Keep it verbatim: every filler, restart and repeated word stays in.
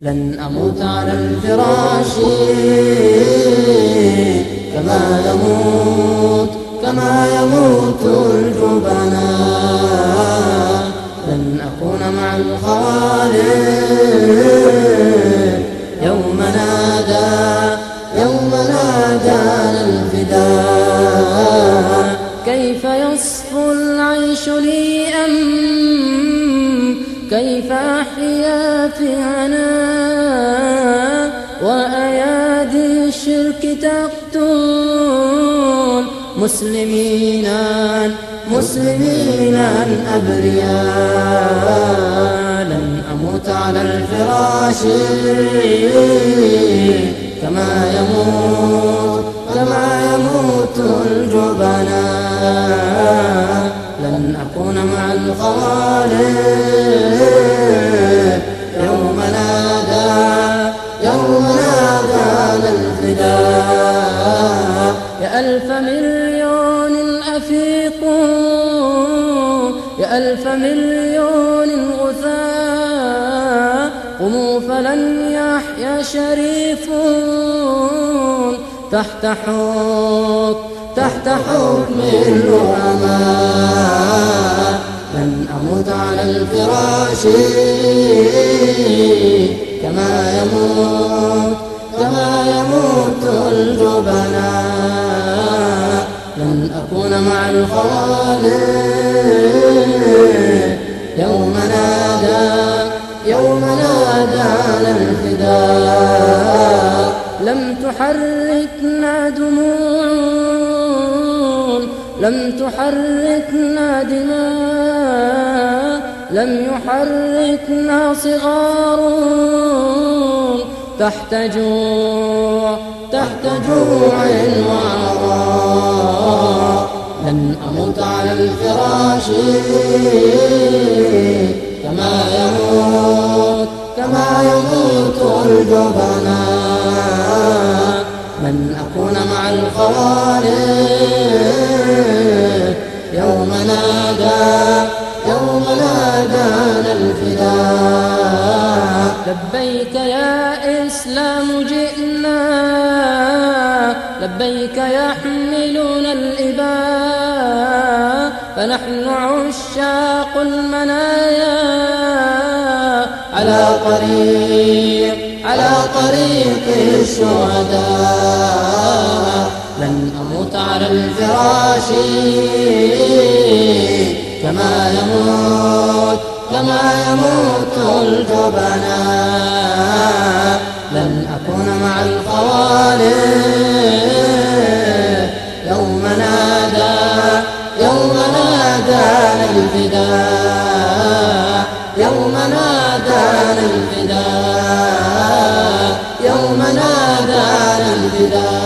لن أموت على الفراش كما يموت كما يموت الجبناء. لن أكون مع الخالق يوم نادى يوم نادانا الفداء. كيف يصفو العيش لي أم كيف أحيا في عناء وأيادي الشرك تقتل مسلمينا مسلمينا أبرياء. لن أموت على الفراش كما يموت كما يموت الجبناء. لن أكون مع الخالق يوم نادى يوم نادانا الفداء. يا ألف مليون أفيقوا يا ألف مليون غثاء. قوموا فلن يحيا شريف تحت حكم تحت حكم الرحماء. لن أموت على الفراش كما يموت كما يموت الجبناء. لن أكون مع الخالق يوم نادى يوم نادانا الفداء. لم تحركنا دموع لم تحركنا دماء لم يحركنا صغار تحت جوع تحت جوع وعراء. لن أموت على الفراش كما يموت كما يموت الجبناء. لن أكون مع الخالق يوم نادى يوم نادانا الفداء. لبيك يا إسلام جئنا لبيك يحملون الإباء. فنحن عشاق المنايا على طريق على طريق الشهداء. لن أموت على الفراش كما يموت كما يموت الجبناء. لن أكون مع الخوالق يوم نادى يوم نادانا الفداء. يوم نادانا الفداء يوم نادانا الفداء.